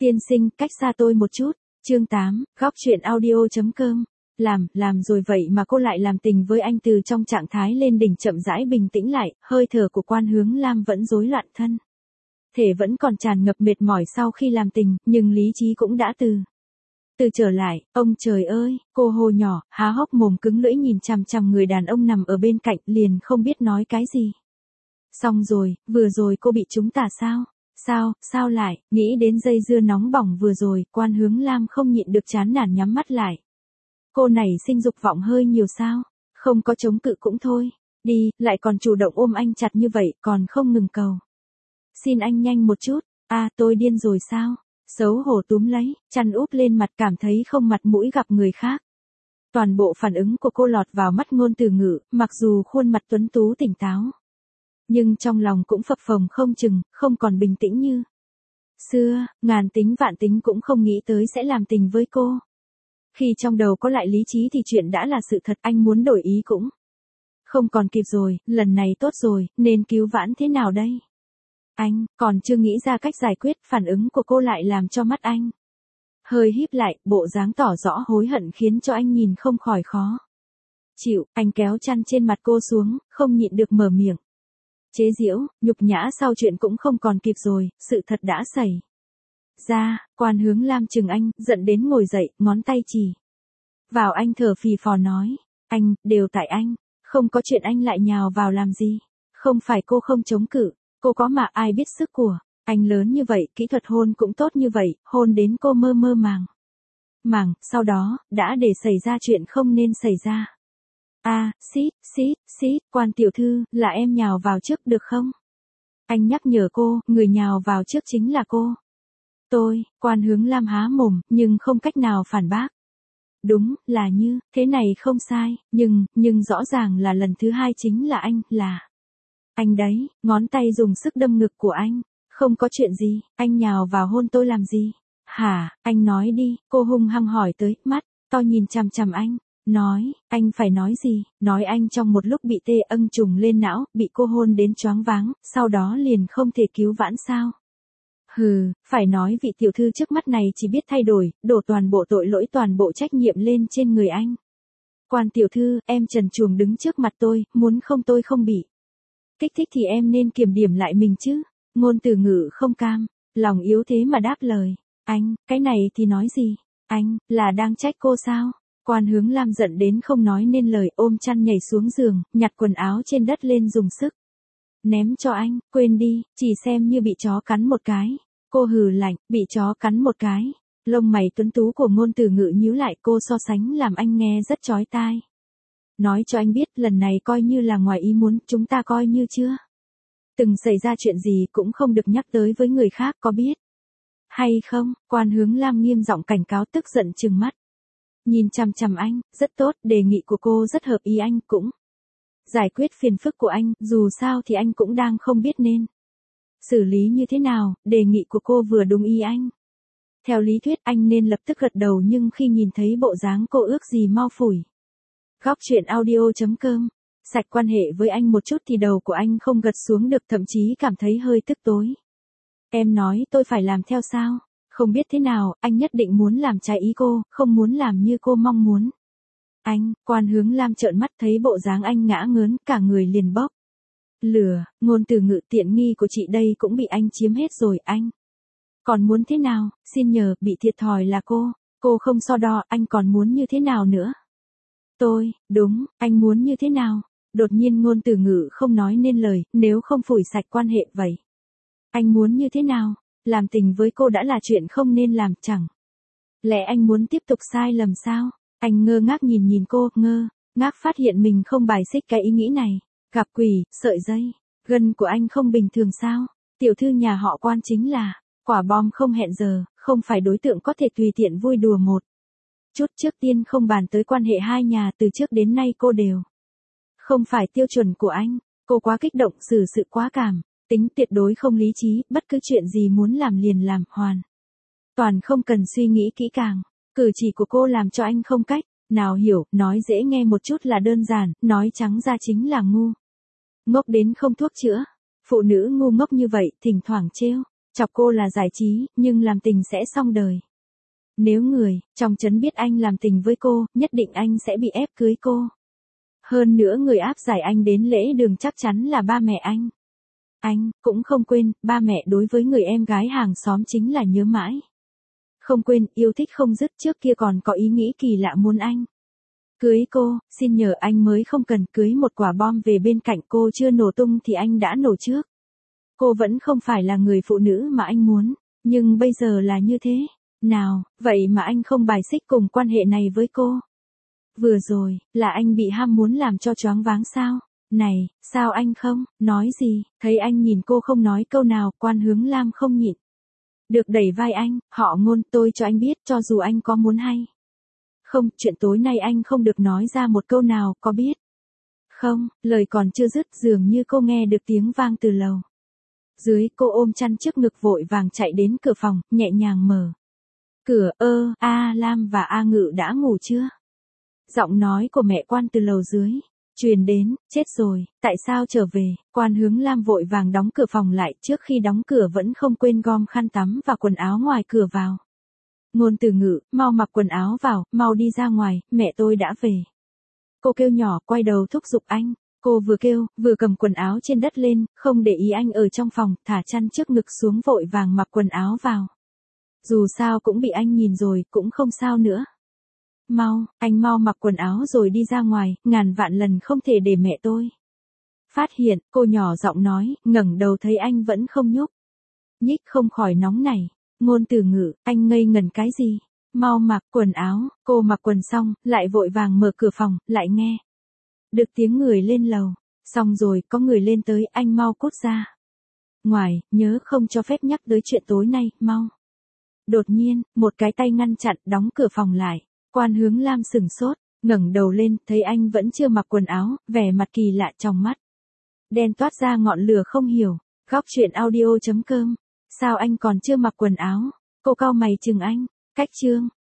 Tiên sinh, cách xa tôi một chút. Chương 8, góc truyện audio.com. Làm rồi vậy mà cô lại làm tình với anh. Từ trong trạng thái lên đỉnh chậm rãi bình tĩnh lại, hơi thở của Quan Hướng Lam vẫn rối loạn thân. Thể vẫn còn tràn ngập mệt mỏi sau khi làm tình, nhưng lý trí cũng đã từ trở lại. Ông trời ơi, cô hô nhỏ, há hốc mồm cứng lưỡi nhìn chằm chằm người đàn ông nằm ở bên cạnh, liền không biết nói cái gì. Xong rồi, vừa rồi cô bị trúng tà sao? Sao lại, nghĩ đến dây dưa nóng bỏng vừa rồi, Quan Hướng Lam không nhịn được chán nản nhắm mắt lại. Cô này sinh dục vọng hơi nhiều sao? Không có chống cự cũng thôi. Đi, lại còn chủ động ôm anh chặt như vậy, còn không ngừng cầu. Xin anh nhanh một chút. Tôi điên rồi sao? Xấu hổ túm lấy, chăn úp lên mặt, cảm thấy không mặt mũi gặp người khác. Toàn bộ phản ứng của cô lọt vào mắt Ngôn Từ Ngự, mặc dù khuôn mặt tuấn tú tỉnh táo, nhưng trong lòng cũng phập phồng không chừng, không còn bình tĩnh như xưa, ngàn tính vạn tính cũng không nghĩ tới sẽ làm tình với cô. Khi trong đầu có lại lý trí thì chuyện đã là sự thật, anh muốn đổi ý cũng không còn kịp rồi, lần này tốt rồi, nên cứu vãn thế nào đây? Anh còn chưa nghĩ ra cách giải quyết, phản ứng của cô lại làm cho mắt anh hơi híp lại, bộ dáng tỏ rõ hối hận khiến cho anh nhìn không khỏi khó chịu. Anh kéo chăn trên mặt cô xuống, không nhịn được mở miệng chế giễu, nhục nhã sau chuyện cũng không còn kịp rồi, sự thật đã xảy ra. Quan Hướng Lam chừng anh, giận đến ngồi dậy, ngón tay chỉ vào anh thở phì phò nói, anh, đều tại anh, không có chuyện anh lại nhào vào làm gì, không phải cô không chống cự, cô có mà ai biết sức của anh lớn như vậy, kỹ thuật hôn cũng tốt như vậy, hôn đến cô mơ mơ màng, sau đó, đã để xảy ra chuyện không nên xảy ra. Xít, Quan tiểu thư, là em nhào vào trước được không? Anh nhắc nhở cô, người nhào vào trước chính là cô. Quan Hướng Lam há mồm, nhưng không cách nào phản bác. Đúng, là như, thế này không sai, nhưng rõ ràng là lần thứ hai chính là anh đấy, ngón tay dùng sức đâm ngực của anh. Không có chuyện gì, anh nhào vào hôn tôi làm gì? Hả, anh nói đi, cô hung hăng hỏi tới, mắt to nhìn chằm chằm anh. Nói, anh phải nói gì? Nói anh trong một lúc bị tê âng trùng lên não, bị cô hôn đến choáng váng, sau đó liền không thể cứu vãn sao? Hừ, phải nói vị tiểu thư trước mắt này chỉ biết thay đổi, đổ toàn bộ tội lỗi toàn bộ trách nhiệm lên trên người anh. Quan tiểu thư, em trần truồng đứng trước mặt tôi, muốn không tôi không bị kích thích thì em nên kiểm điểm lại mình chứ. Ngôn Từ Ngự không cam lòng yếu thế mà đáp lời. Anh, cái này thì nói gì? Anh, là đang trách cô sao? Quan Hướng Lam giận đến không nói nên lời, ôm chăn nhảy xuống giường, nhặt quần áo trên đất lên dùng sức ném cho anh. Quên đi, chỉ xem như bị chó cắn một cái. Cô hừ lạnh, bị chó cắn một cái. Lông mày tuấn tú của Ngôn Từ Ngự nhíu lại, cô so sánh làm anh nghe rất chói tai. Nói cho anh biết, lần này coi như là ngoài ý muốn, chúng ta coi như chưa từng xảy ra chuyện gì, cũng không được nhắc tới với người khác, có biết hay không? Quan Hướng Lam nghiêm giọng cảnh cáo, tức giận trừng mắt nhìn chằm chằm anh. Rất tốt, đề nghị của cô rất hợp ý anh, cũng giải quyết phiền phức của anh, dù sao thì anh cũng đang không biết nên xử lý như thế nào. Đề nghị của cô vừa đúng ý anh. Theo lý thuyết anh nên lập tức gật đầu, nhưng khi nhìn thấy bộ dáng cô ước gì mau phủi. Góc truyện audio.com. Sạch quan hệ với anh một chút thì đầu của anh không gật xuống được, thậm chí cảm thấy hơi tức tối. Em nói tôi phải làm theo sao? Không biết thế nào, anh nhất định muốn làm trái ý cô, không muốn làm như cô mong muốn. Anh, Quan Hướng Lam trợn mắt thấy bộ dáng anh ngã ngớn, cả người liền bốc lửa. Ngôn Từ Ngự, tiện nghi của chị đây cũng bị anh chiếm hết rồi, anh còn muốn thế nào? Xin nhờ, bị thiệt thòi là cô không so đo, anh còn muốn như thế nào nữa? Đúng, anh muốn như thế nào? Đột nhiên Ngôn Từ Ngự không nói nên lời, nếu không phủi sạch quan hệ vậy, anh muốn như thế nào? Làm tình với cô đã là chuyện không nên làm, chẳng lẽ anh muốn tiếp tục sai lầm sao? Anh ngơ ngác nhìn cô, ngơ ngác phát hiện mình không bài xích cái ý nghĩ này. Gặp quỷ, sợi dây gân của anh không bình thường sao? Tiểu thư nhà họ Quan chính là quả bom không hẹn giờ, không phải đối tượng có thể tùy tiện vui đùa một chút. Trước tiên không bàn tới quan hệ hai nhà, từ trước đến nay cô đều không phải tiêu chuẩn của anh. Cô quá kích động, xử sự quá cảm tính, tuyệt đối không lý trí, bất cứ chuyện gì muốn làm liền làm, hoàn toàn không cần suy nghĩ kỹ càng. Cử chỉ của cô làm cho anh không cách nào hiểu, nói dễ nghe một chút là đơn giản, nói trắng ra chính là ngu ngốc đến không thuốc chữa. Phụ nữ ngu ngốc như vậy, thỉnh thoảng trêu Chọc cô là giải trí, nhưng làm tình sẽ xong đời. Nếu người trong trấn biết anh làm tình với cô, nhất định anh sẽ bị ép cưới cô. Hơn nữa người áp giải anh đến lễ đường chắc chắn là ba mẹ anh. Anh cũng không quên, ba mẹ đối với người em gái hàng xóm chính là nhớ mãi. Không quên, yêu thích không dứt, trước kia còn có ý nghĩ kỳ lạ muốn anh cưới cô, xin nhờ anh mới không cần cưới một quả bom về bên cạnh cô chưa nổ tung thì anh đã nổ trước. Cô vẫn không phải là người phụ nữ mà anh muốn, nhưng bây giờ là như thế. Nào, vậy mà anh không bài xích cùng quan hệ này với cô. Vừa rồi, là anh bị ham muốn làm cho choáng váng sao? Này, sao anh không nói gì? Thấy anh nhìn cô không nói câu nào, Quan Hướng Lam không nhịn được đẩy vai anh, họ Ngôn, tôi cho anh biết, cho dù anh có muốn hay không, chuyện tối nay anh không được nói ra một câu nào, có biết không? Lời còn chưa dứt, dường như cô nghe được tiếng vang từ lầu dưới, cô ôm chăn trước ngực vội vàng chạy đến cửa phòng, nhẹ nhàng mở cửa. A Lam và A Ngự đã ngủ chưa? Giọng nói của mẹ Quan từ lầu dưới truyền đến. Chết rồi, tại sao trở về? Quan Hướng Lam vội vàng đóng cửa phòng lại, trước khi đóng cửa vẫn không quên gom khăn tắm và quần áo ngoài cửa vào. Ngôn Từ Ngự, mau mặc quần áo vào, mau đi ra ngoài, mẹ tôi đã về. Cô kêu nhỏ, quay đầu thúc giục anh. Cô vừa kêu, vừa cầm quần áo trên đất lên, không để ý anh ở trong phòng, thả chăn trước ngực xuống vội vàng mặc quần áo vào. Dù sao cũng bị anh nhìn rồi, cũng không sao nữa. Mau, anh mau mặc quần áo rồi đi ra ngoài, ngàn vạn lần không thể để mẹ tôi phát hiện. Cô nhỏ giọng nói, ngẩng đầu thấy anh vẫn không nhúc nhích, không khỏi nóng nảy. Ngôn Từ Ngự, anh ngây ngần cái gì? Mau mặc quần áo. Cô mặc quần xong, lại vội vàng mở cửa phòng, lại nghe được tiếng người lên lầu. Xong rồi, có người lên tới, anh mau cút ra ngoài, nhớ không cho phép nhắc tới chuyện tối nay, mau. Đột nhiên, một cái tay ngăn chặn, đóng cửa phòng lại. Quan Hướng Lam sửng sốt, ngẩng đầu lên, thấy anh vẫn chưa mặc quần áo, vẻ mặt kỳ lạ trong mắt đen toát ra ngọn lửa không hiểu. Góc truyện audio.com. Sao anh còn chưa mặc quần áo? Cô cau mày chừng anh. Cách chương